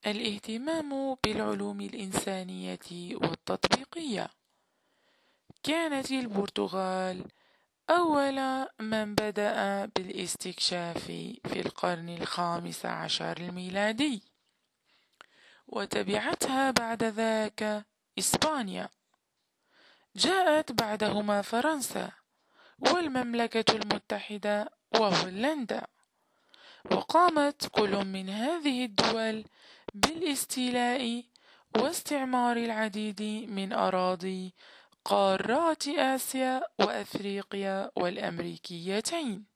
الاهتمام بالعلوم الإنسانية والتطبيقية. كانت البرتغال أول من بدأ بالاستكشاف في القرن ال15 الميلادي، وتبعتها بعد ذاك إسبانيا، جاءت بعدهما فرنسا والمملكة المتحدة وهولندا، وقامت كل من هذه الدول بالاستيلاء واستعمار العديد من أراضي قارات آسيا وأفريقيا والأمريكيتين.